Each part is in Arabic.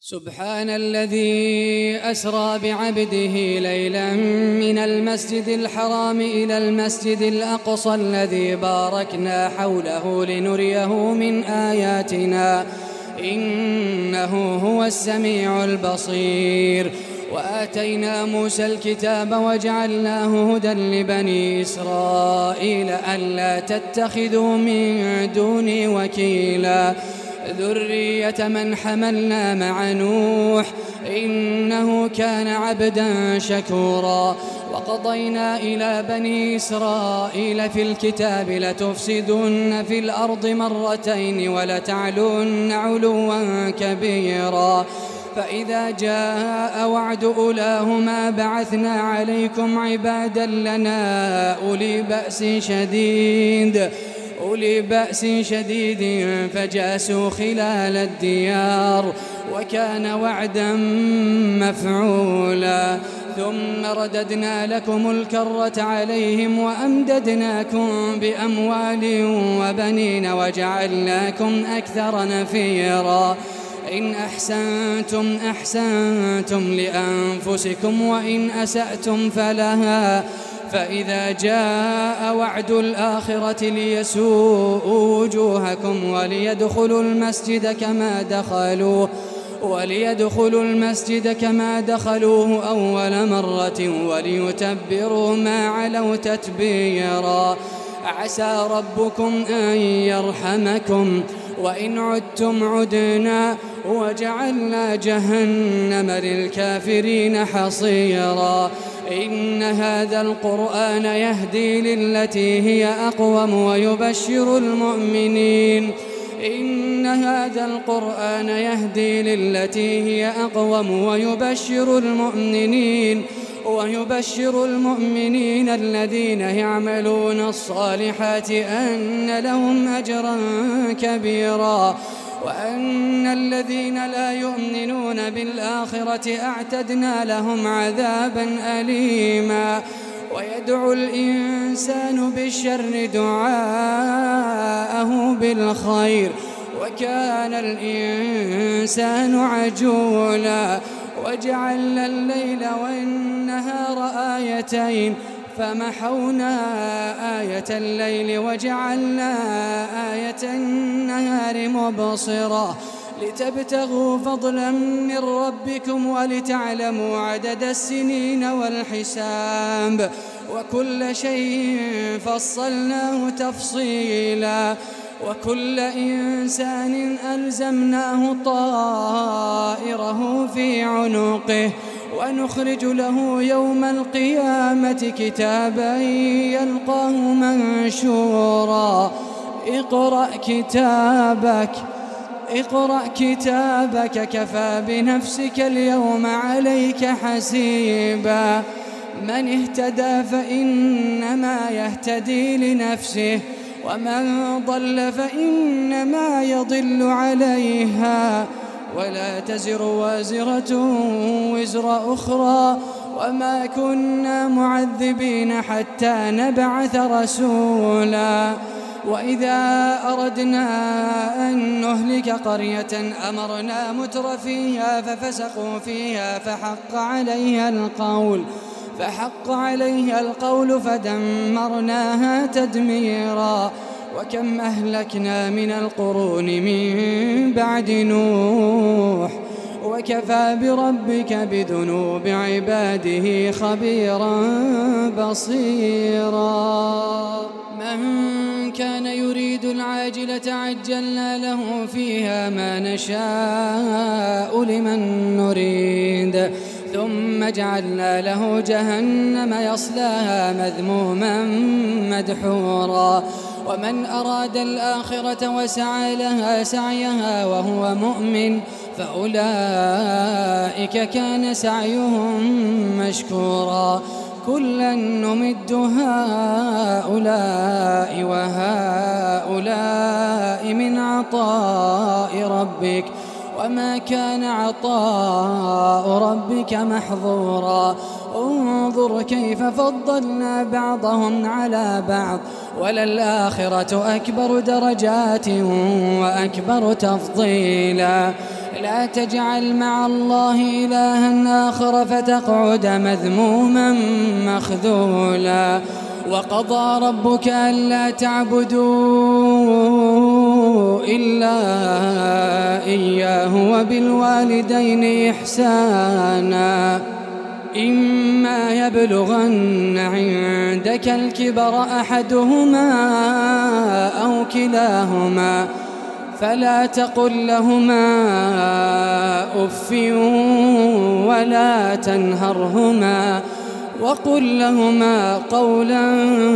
سبحان الذي أسرى بعبده ليلا من المسجد الحرام إلى المسجد الأقصى الذي باركنا حوله لنريه من آياتنا إنه هو السميع البصير. وآتينا موسى الكتاب وجعلناه هدى لبني إسرائيل ألا تتخذوا من دوني وكيلا ذرية من حملنا مع نوح إنه كان عبدا شكورا. وقضينا إلى بني إسرائيل في الكتاب لتفسدن في الأرض مرتين ولتعلن علوا كبيرا فإذا جاء وعد أولاهما بعثنا عليكم عبادا لنا أولي بأس شديد فجاسوا خلال الديار وكان وعدا مفعولا. ثم رددنا لكم الكرة عليهم وأمددناكم بأموال وبنين وجعلناكم أكثر نفيرا. إن أحسنتم أحسنتم لأنفسكم وإن أسأتم فلها فإذا جاء وعد الآخرة ليسوءوا وجوهكم وليدخلوا المسجد كما دخلوه أول مرة وليتبروا ما علوا تتبيرا. عسى ربكم أن يرحمكم وإن عدتم عدنا وجعلنا جهنم للكافرين حصيرا. إن هذا القرآن يهدي للتي هي أقوم ويبشر المؤمنين الذين يعملون الصالحات أن لهم أجرا كبيرا وأن الذين لا يؤمنون بالآخرة أعتدنا لهم عذابا أليما. ويدعو الإنسان بالشر دعاءه بالخير وكان الإنسان عجولا. وجعلنا الليل والنهار آيتين فمحونا آية الليل وجعلنا آية النهار مبصرة لتبتغوا فضلا من ربكم ولتعلموا عدد السنين والحساب وكل شيء فصلناه تفصيلا. وكل إنسان ألزمناه طائره في عنقه ونخرج له يوم القيامة كتابا يلقاه منشورا. اقرأ كتابك كفى بنفسك اليوم عليك حسيبا. من اهتدى فإنما يهتدي لنفسه ومن ضل فإنما يضل عليها ولا تزر وازرة وزر أخرى وما كنا معذبين حتى نبعث رسولا. وإذا أردنا أن نهلك قرية أمرنا متر فيها ففسقوا فيها فحق عليها القول فدمرناها تدميرا. وكم أهلكنا من القرون من بعد نوح وكفى بربك بذنوب عباده خبيرا بصيرا. من كان يريد العاجلة عجلنا له فيها ما نشاء لمن نريد ثم جعلنا له جهنم يصلاها مذموما مدحورا. ومن أراد الآخرة وسعى لها سعيها وهو مؤمن فأولئك كان سعيهم مشكورا. كلا نمد هؤلاء وهؤلاء من عطاء ربك وما كان عطاء ربك محظورا. انظر كيف فضلنا بعضهم على بعض وللآخرة أكبر درجات وأكبر تفضيلا. ولا تجعل مع الله إلها آخر فتقعد مذموما مخذولا. وقضى ربك ألا تعبدوا إلا إياه وبالوالدين إحسانا إما يبلغن عندك الكبر أحدهما أو كلاهما فلا تقل لهما أف ولا تنهرهما وقل لهما قولا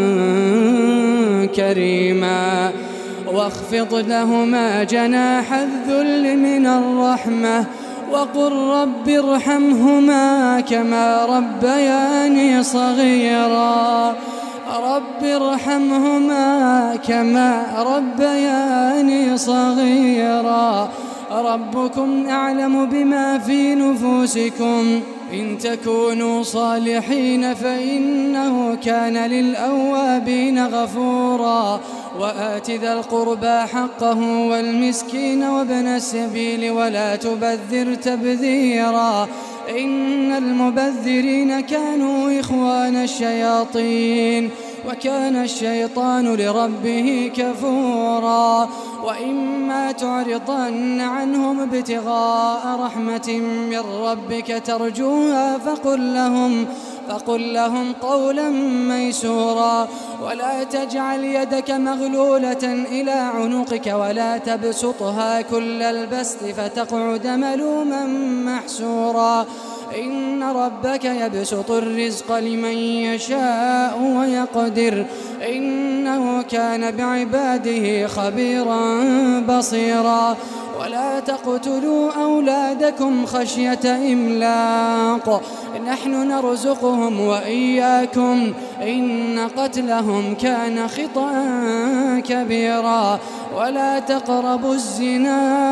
كريما واخفض لهما جناح الذل من الرحمة وقل رب ارحمهما كما ربياني صغيرا رب ارحمهما كما ربياني صغيرا ربكم أعلم بما في نفوسكم إن تكونوا صالحين فإنه كان للأوابين غفورا وآت ذا القربى حقه والمسكين وابن السبيل ولا تبذر تبذيرا إن المبذرين كانوا إخوان الشياطين وكان الشيطان لربه كفورا وإما تعرضن عنهم ابتغاء رحمة من ربك ترجوها فقل لهم قولا ميسورا ولا تجعل يدك مغلولة إلى عنقك ولا تبسطها كل البسط فتقعد ملوما محسورا إن ربك يبسط الرزق لمن يشاء ويقدر إنه كان بعباده خبيرا بصيرا ولا تقتلوا أولادكم خشية إملاق نحن نرزقهم وإياكم إن قتلهم كان خطأ كبيرا ولا تقربوا الزنا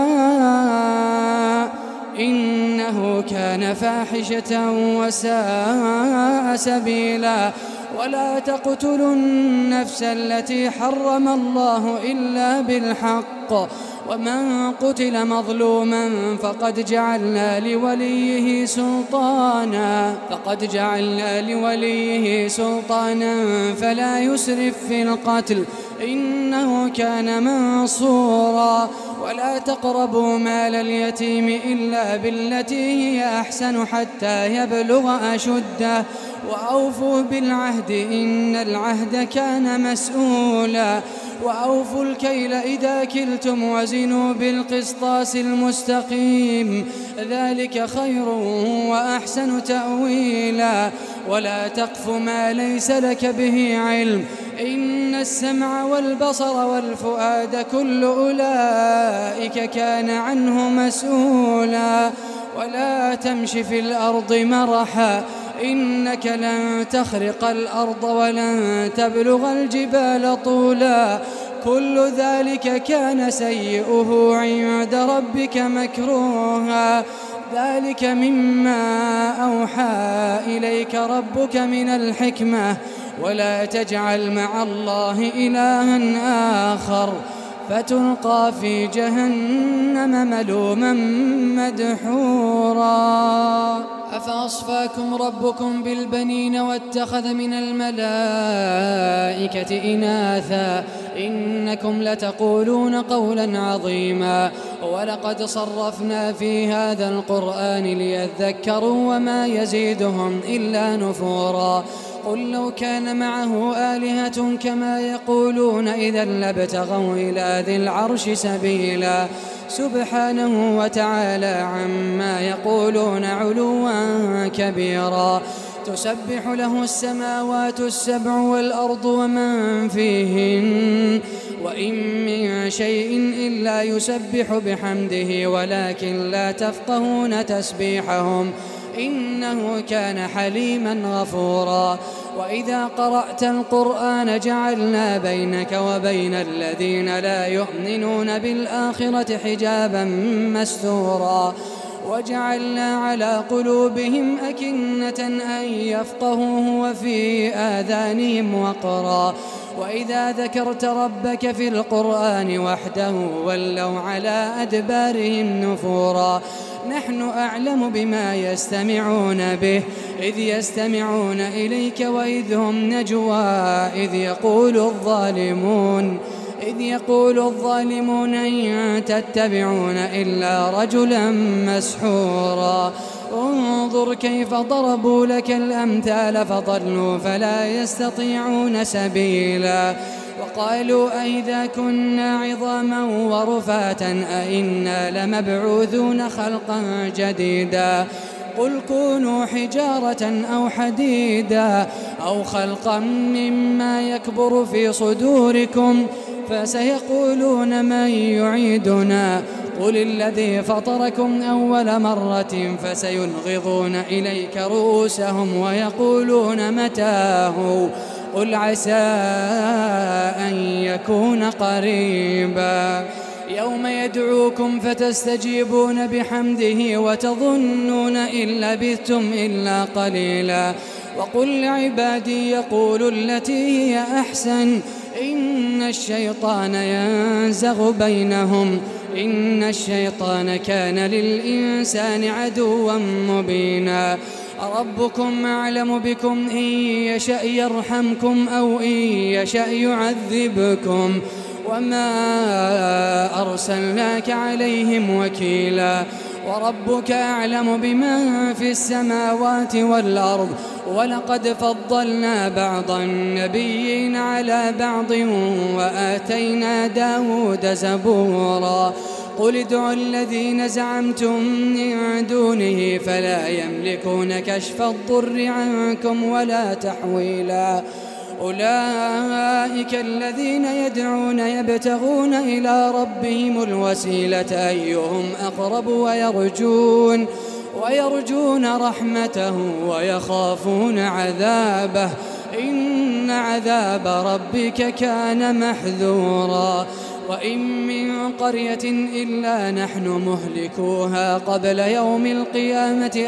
إنه كان فاحشة وساء سبيلا ولا تقتلوا النفس التي حرم الله إلا بالحق ومن قتل مظلوما فقد جعلنا لوليه سلطانا فلا يسرف في القتل إنه كان منصورا ولا تقربوا مال اليتيم إلا بالتي هي أحسن حتى يبلغ أشده وأوفوا بالعهد إن العهد كان مسؤولا وأوفوا الكيل إذا كلتم وزنوا بالقسطاس المستقيم ذلك خير وأحسن تأويلا ولا تقف ما ليس لك به علم إن السمع والبصر والفؤاد كل أولئك كان عنه مسؤولا ولا تمش في الأرض مرحا إنك لن تخرق الأرض ولن تبلغ الجبال طولا كل ذلك كان سيئه عند ربك مكروها ذلك مما أوحى إليك ربك من الحكمة ولا تجعل مع الله إلها آخر فتلقى في جهنم ملوما مدحورا أفأصفاكم ربكم بالبنين واتخذ من الملائكة إناثا إنكم لتقولون قولا عظيما ولقد صرفنا في هذا القرآن ليذكروا وما يزيدهم إلا نفورا قل لو كان معه آلهة كما يقولون إذا لابتغوا إلى ذي العرش سبيلا سبحانه وتعالى عما يقولون علوا كبيرا تسبح له السماوات السبع والأرض ومن فيهن وإن من شيء إلا يسبح بحمده ولكن لا تفقهون تسبيحهم إنه كان حليما غفورا وإذا قرأت القرآن جعلنا بينك وبين الذين لا يؤمنون بالآخرة حجابا مستورا وجعلنا على قلوبهم أكنة أن يفقهوه وفي آذانهم وقرا وإذا ذكرت ربك في القرآن وحده ولوا على أدبارهم نفورا نحن أعلم بما يستمعون به إذ يستمعون إليك وإذ هم نجوى إذ يقول الظالمون إن تتبعون إلا رجلا مسحورا انظر كيف ضربوا لك الأمثال فضلوا فلا يستطيعون سبيلا وقالوا أئذا كنا عظاما ورفاتا أئنا لمبعوثون خلقا جديدا قل كونوا حجارة أو حديدا أو خلقا مما يكبر في صدوركم فسيقولون من يعيدنا قل الذي فطركم أول مرة فسينغضون إليك رؤوسهم ويقولون متاه قل عسى أن يكون قريبا يوم يدعوكم فتستجيبون بحمده وتظنون إن لبثتم إلا قليلا وقل لعبادي يقولوا التي هي أحسن إن الشيطان ينزغ بينهم إن الشيطان كان للإنسان عدوا مبينا ربكم أعلم بكم إن يشأ يرحمكم أو إن يشأ يعذبكم وما أرسلناك عليهم وكيلا وربك أعلم بمن في السماوات والأرض ولقد فضلنا بعض النبيين على بعض وآتينا داود زبورا قل ادعوا الذين زعمتم من دونه فلا يملكون كشف الضر عنكم ولا تحويلا أولئك الذين يدعون يبتغون إلى ربهم الوسيلة أيهم أقرب ويرجون رحمته ويخافون عذابه إن عذاب ربك كان محذورا وإن من قرية إلا نحن مهلكوها قبل يوم القيامة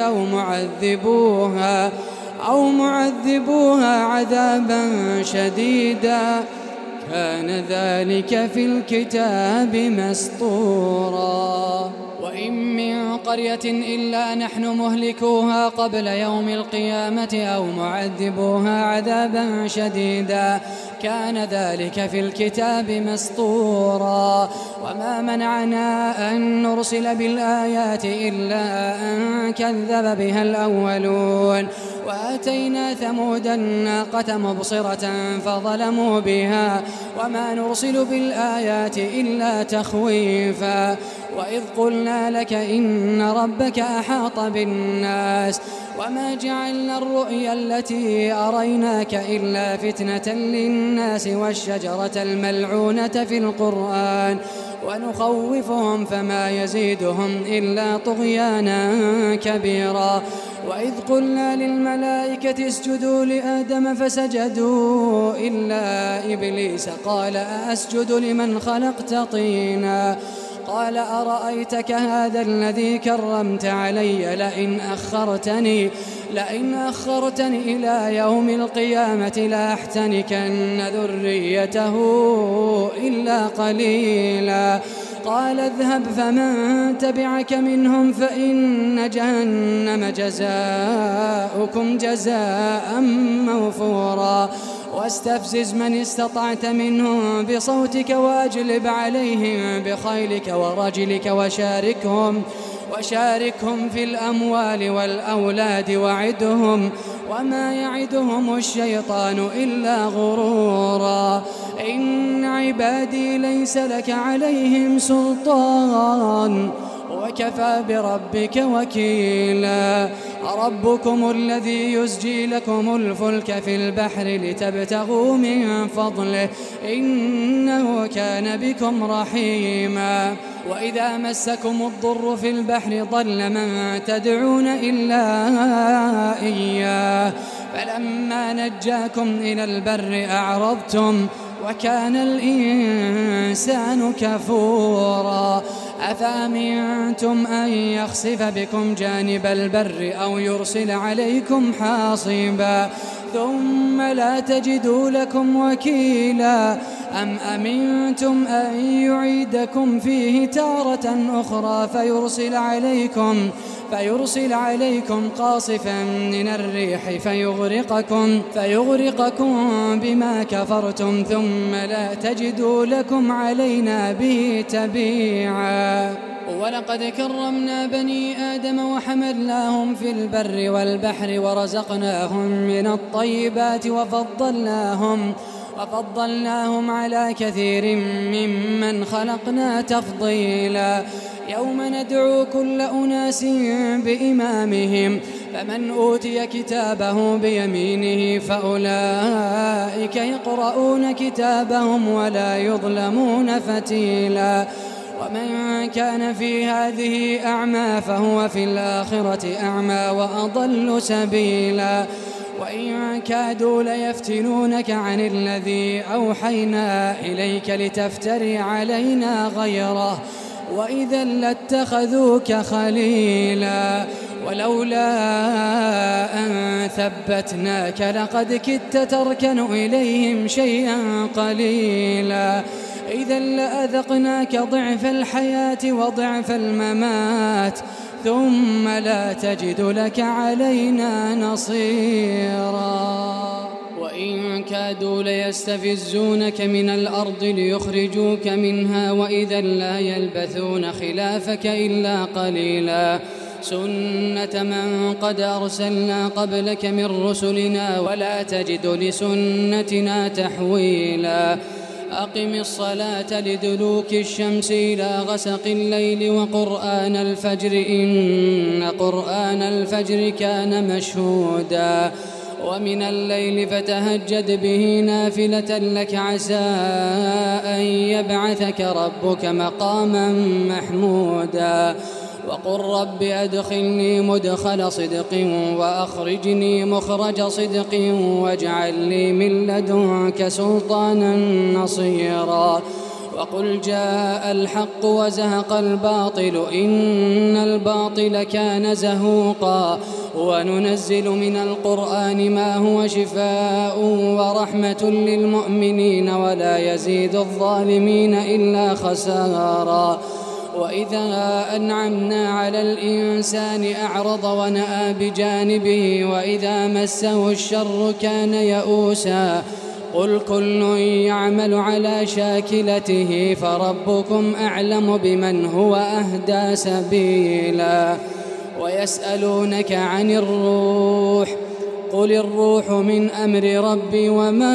أو معذبوها عذابا شديدا كان ذلك في الكتاب مسطورا وإن من قرية إلا نحن مهلكوها قبل يوم القيامة أو معذبوها عذابا شديدا كان ذلك في الكتاب مسطورا وما منعنا أن نرسل بالآيات إلا أن كذب بها الأولون وآتينا ثمود الناقة مبصرة فظلموا بها وما نرسل بالآيات إلا تخويفا وإذ قلنا لك إن ربك أحاط بالناس وما جعلنا الرؤيا التي أريناك إلا فتنة للناس والشجرة الملعونة في القرآن ونخوفهم فما يزيدهم إلا طغيانا كبيرا وإذ قلنا للملائكة اسجدوا لآدم فسجدوا إلا إبليس قال أسجد لمن خلقت طينا قال أرأيتك هذا الذي كرمت علي لئن أخرتني إلى يوم القيامة لأحتنكن ذريته إلا قليلا قال اذهب فمن تبعك منهم فإن جهنم جزاؤكم جزاء موفورا واستفزز من استطعت منهم بصوتك وأجلب عليهم بخيلك ورجلك وشاركهم في الأموال والأولاد وعدهم وما يعدهم الشيطان إلا غرورا إن عبادي ليس لك عليهم سلطان وكفى بربك وكيلا ربكم الذي يزجي لكم الفلك في البحر لتبتغوا من فضله إنه كان بكم رحيما وإذا مسكم الضر في البحر ضل من تدعون إلا إياه فلما نجاكم إلى البر أعرضتم وكان الإنسان كفورا أفأمنتم أن يخسف بكم جانب البر أو يرسل عليكم حاصبا ثم لا تجدوا لكم وكيلا أم أمنتم أن يعيدكم فيه تارة أخرى فيرسل عليكم قاصفا من الريح فيغرقكم بما كفرتم ثم لا تجدوا لكم علينا به تبيعا ولقد كرمنا بني آدم وحملناهم في البر والبحر ورزقناهم من الطيبات وفضلناهم على كثير ممن خلقنا تفضيلا يوم ندعو كل أناس بإمامهم فمن أوتي كتابه بيمينه فأولئك يقرؤون كتابهم ولا يظلمون فتيلا ومن كان في هذه أعمى فهو في الآخرة أعمى وأضل سبيلا وإن كادوا ليفتنونك عن الذي أوحينا إليك لتفتري علينا غيره وإذا لاتخذوك خليلا ولولا أن ثبتناك لقد كدت تركن إليهم شيئا قليلا إذا لأذقناك ضعف الحياة وضعف الممات ثم لا تجد لك علينا نصيرا وإن كادوا ليستفزونك من الأرض ليخرجوك منها وإذا لا يلبثون خلافك إلا قليلا سنة من قد أرسلنا قبلك من رسلنا ولا تجد لسنتنا تحويلا أقم الصلاة لدلوك الشمس إلى غسق الليل وقرآن الفجر إن قرآن الفجر كان مشهودا ومن الليل فتهجد به نافلة لك عسى أن يبعثك ربك مقاما محمودا وقل رب أدخلني مدخل صدق وأخرجني مخرج صدق واجعل لي من لدنك سلطانا نصيرا وقل جاء الحق وزهق الباطل إن الباطل كان زهوقا وننزل من القرآن ما هو شفاء ورحمة للمؤمنين ولا يزيد الظالمين إلا خسارا وإذا أنعمنا على الإنسان أعرض ونأى بجانبه وإذا مسه الشر كان يئوسا قل كل يعمل على شاكلته فربكم أعلم بمن هو أهدى سبيلا ويسألونك عن الروح قل الروح من أمر ربي وما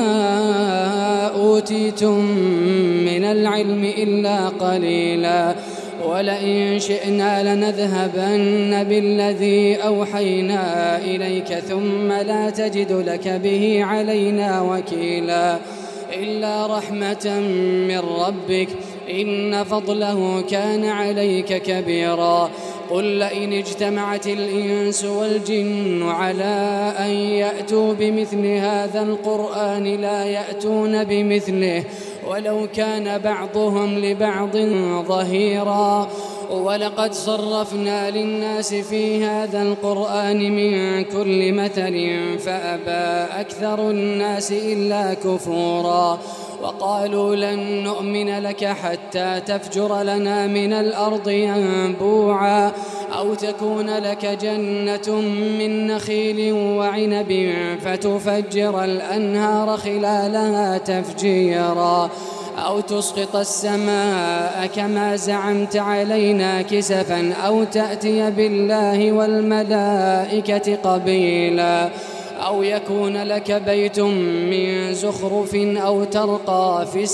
أوتيتم من العلم إلا قليلا ولئن شئنا لنذهبن بالذي أوحينا إليك ثم لا تجد لك به علينا وكيلا إلا رحمة من ربك إن فضله كان عليك كبيرا قل لئن اجتمعت الإنس والجن على أن يأتوا بمثل هذا القرآن لا يأتون بمثله ولو كان بعضهم لبعض ظهيرا ولقد صرفنا للناس في هذا القرآن من كل مثل فأبى أكثر الناس إلا كفورا وقالوا لن نؤمن لك حتى تفجر لنا من الأرض ينبوعا أو تكون لك جنة من نخيل وعنب فتفجر الأنهار خلالها تفجيرا أو تسقط السماء كما زعمت علينا كسفا أو تأتي بالله والملائكة قبيلا أو يكون لك بيت من زخرف أو ترقى في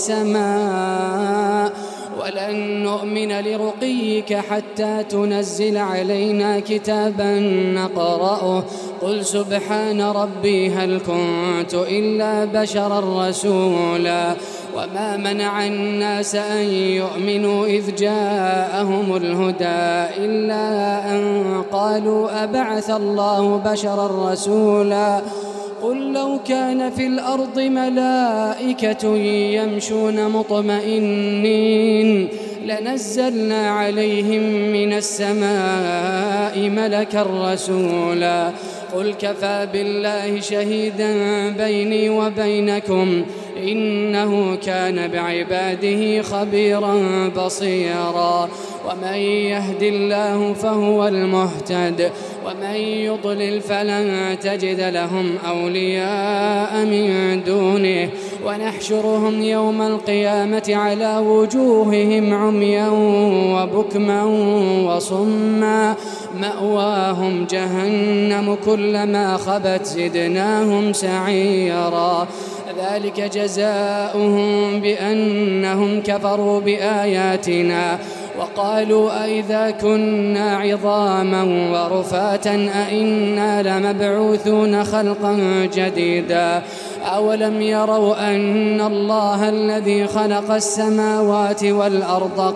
السماء ولن نؤمن لرقيك حتى تنزل علينا كتابا نقرأه قل سبحان ربي هل كنت إلا بشرا رسولا وما منع الناس أن يؤمنوا إذ جاءهم الهدى إلا أن قالوا أبعث الله بشرا رسولا قل لو كان في الأرض ملائكة يمشون مطمئنين لنزلنا عليهم من السماء ملكا رسولا قل كفى بالله شهيدا بيني وبينكم إنه كان بعباده خبيرا بصيرا ومن يهد الله فهو المهتد ومن يضلل فلن تجد لهم أولياء من دونه ونحشرهم يوم القيامة على وجوههم عميا وبكما وصما مأواهم جهنم كلما خبت زدناهم سعيرا ذلك جزاؤهم بأنهم كفروا بآياتنا وقالوا أئذا كنا عظاما ورفاتا أئنا لمبعوثون خلقا جديدا أولم يروا أن الله الذي خلق السماوات والأرض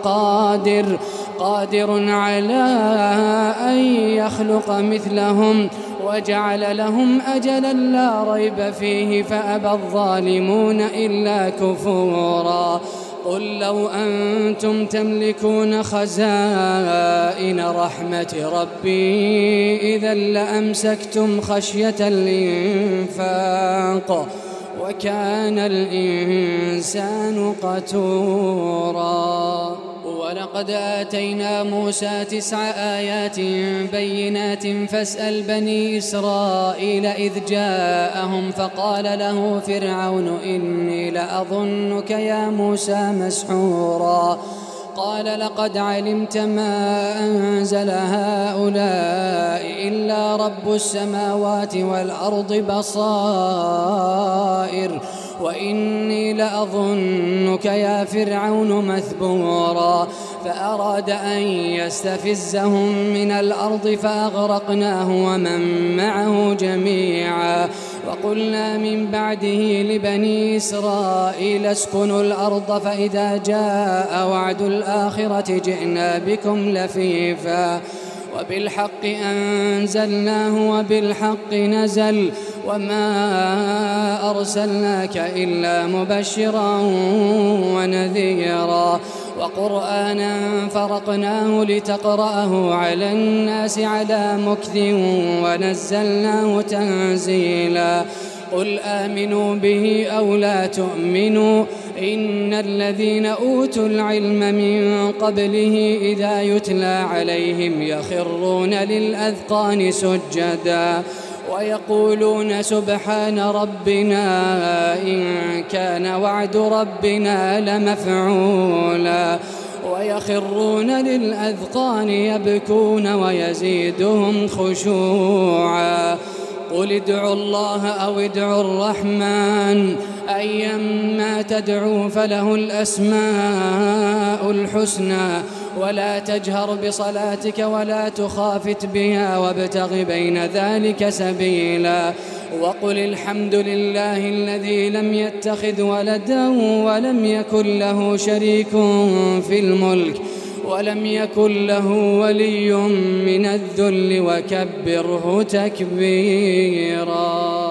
قادر على أن يخلق مثلهم وجعل لهم أجلا لا ريب فيه فأبى الظالمون إلا كفورا قل لو أنتم تملكون خزائن رحمة ربي إذا لأمسكتم خشية الإنفاق وكان الإنسان قتورا ولقد آتينا موسى 9 آيات بينات فاسأل بني إسرائيل إذ جاءهم فقال له فرعون إني لأظنك يا موسى مسحورا قال لقد علمت ما أنزل هؤلاء إلا رب السماوات والأرض بصائر وإني لأظنك يا فرعون مثبورا فأراد أن يستفزهم من الأرض فأغرقناه ومن معه جميعا وقلنا من بعده لبني إسرائيل اسكنوا الأرض فإذا جاء وعد الآخرة جئنا بكم لفيفا وبالحق أنزلناه وبالحق نزل وما أرسلناك إلا مبشرا ونذيرا وقرآنا فرقناه لتقرأه على الناس على مكث ونزلناه تنزيلا قل آمنوا به أو لا تؤمنوا إن الذين أوتوا العلم من قبله إذا يتلى عليهم يخرون للأذقان سجدا ويقولون سبحان ربنا إن كان وعد ربنا لمفعولا ويخرون للأذقان يبكون ويزيدهم خشوعا قل ادعوا الله أو ادعوا الرحمن أيما تدعوا فله الأسماء الحسنى ولا تجهر بصلاتك ولا تخافت بها وابتغ بين ذلك سبيلا وقل الحمد لله الذي لم يتخذ ولدا ولم يكن له شريك في الملك ولم يكن له ولي من الذل وكبره تكبيرا.